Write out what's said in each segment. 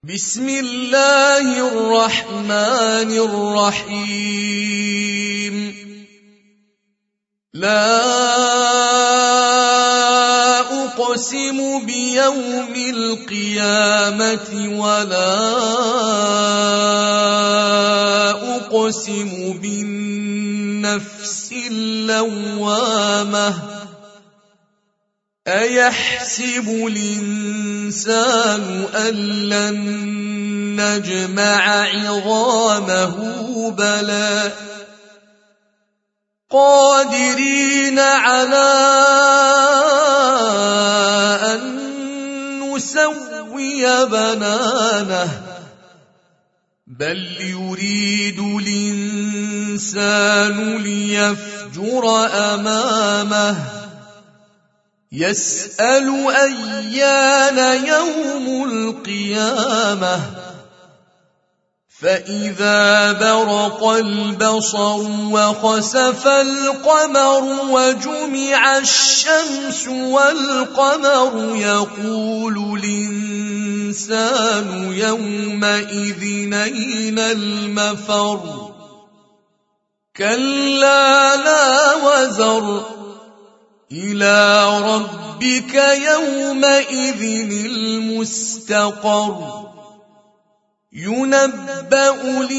بسم الله الرحمن الرحيم. لا أقسم بيوم القيامة ولا أقسم بالنفس اللوامة أيحسب الإنسان أن لن نجمع عظامه بلى قادرين على أن نسوي بنانه بل يريد الإنسان ليفجر أمامه يسأل أيان يوم القيامة فإذا برق البصر وخسف القمر وجمع الشمس والقمر يقول الإنسان يومئذ أين المفر كلا لا وزر إلى ربك يومئذ المستقر ينبأ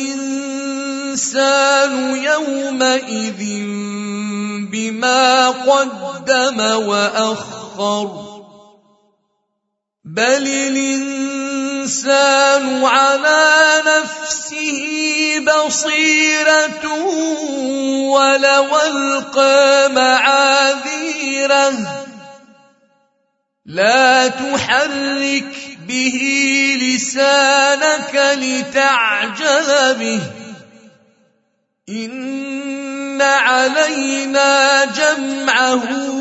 الإنسان يومئذ بما قدم وأخر بل الإنسان على نفسه بصيرة ولو ألقى معاذيره لا تحرك به لسانك لتعجل به إن علينا جمعه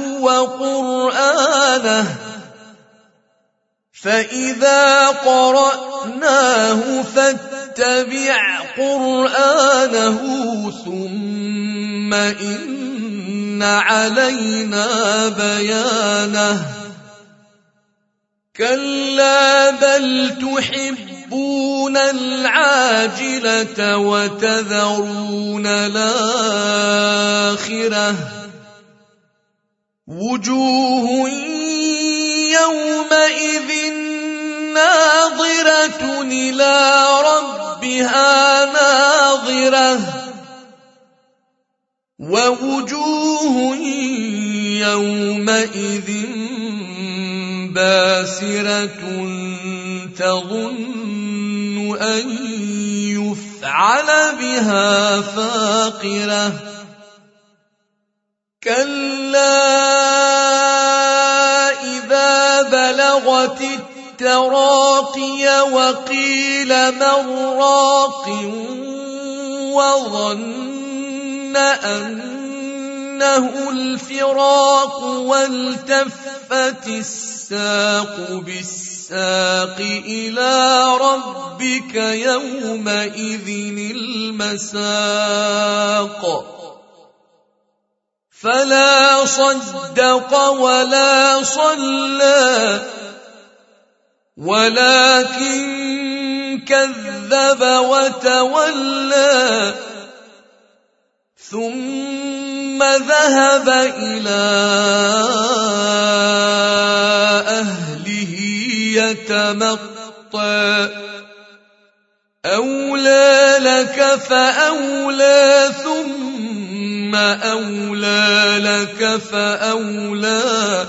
وقرآنه فإذا قرأناه فاتبع قرآنه ثم إن علينا بيانه كلا بل تحبون العاجلة وتذرون الآخرة وجوه يومئذ ناظرة إلى ربها ناظرة ووجوه يومئذ باسرة تظن أن يفعل بها فاقرة كلا إذا بلغت التراقي وقيل من راق وظن أنه الفراق والتفت الساق بالساق إلى ربك يومئذ المساق فلا صدق ولا صلى ولكن كذب وتولى ثم ذهب إلى أهله يتمطى أولى لك فأولى ثم أولى لك فأولى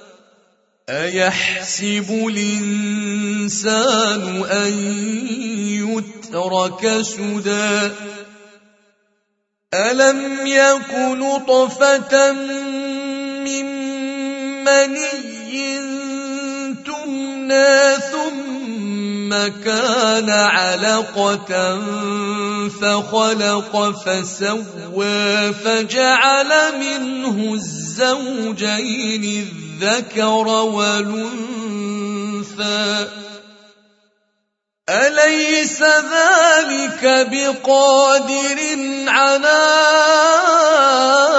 أيحسب الإنسان أن يترك سدى ألم يك نطفة من مني تمنى ثم كان علقة فخلق فسوى فجعل منه الزوجين الذكر والأنثى أليس ذلك بقادر على